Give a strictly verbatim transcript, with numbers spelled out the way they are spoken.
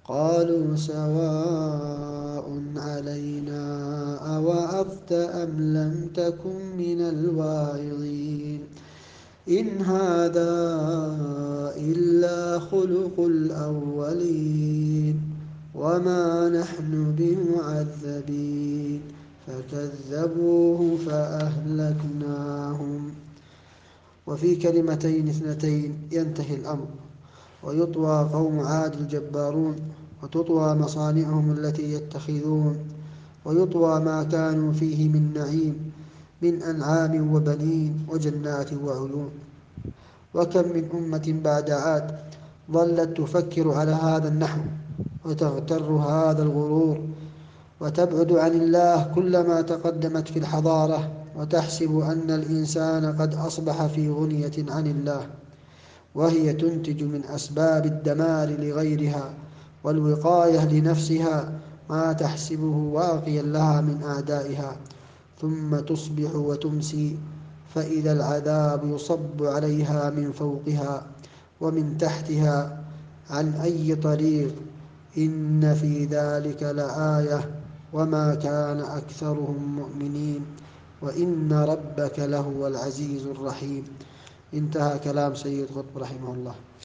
قالوا سواء علينا أوعظت أم لم تكن من الواعظين إن هذا إلا خلق الأولين وما نحن بمعذبين فكذبوه فأهلكناهم. وفي كلمتين اثنتين ينتهي الأمر، ويطوى قوم عاد الجبارون، وتطوى مصانعهم التي يتخذون، ويطوى ما كانوا فيه من نعيم من أنعام وبنين وجنات وعيون. وكم من أمة بعد عاد ظلت تفكر على هذا النحو وتغتر هذا الغرور وتبعد عن الله كلما تقدمت في الحضارة، وتحسب أن الإنسان قد أصبح في غنية عن الله، وهي تنتج من أسباب الدمار لغيرها والوقاية لنفسها ما تحسبه واقيا لها من أعدائها، ثم تصبح وتمسي فإذا العذاب يصب عليها من فوقها ومن تحتها عن أي طريق. إن في ذلك لآية وما كان أكثرهم مؤمنين وإن ربك لهو العزيز الرحيم. انتهى كلام سيد قطب رحمه الله.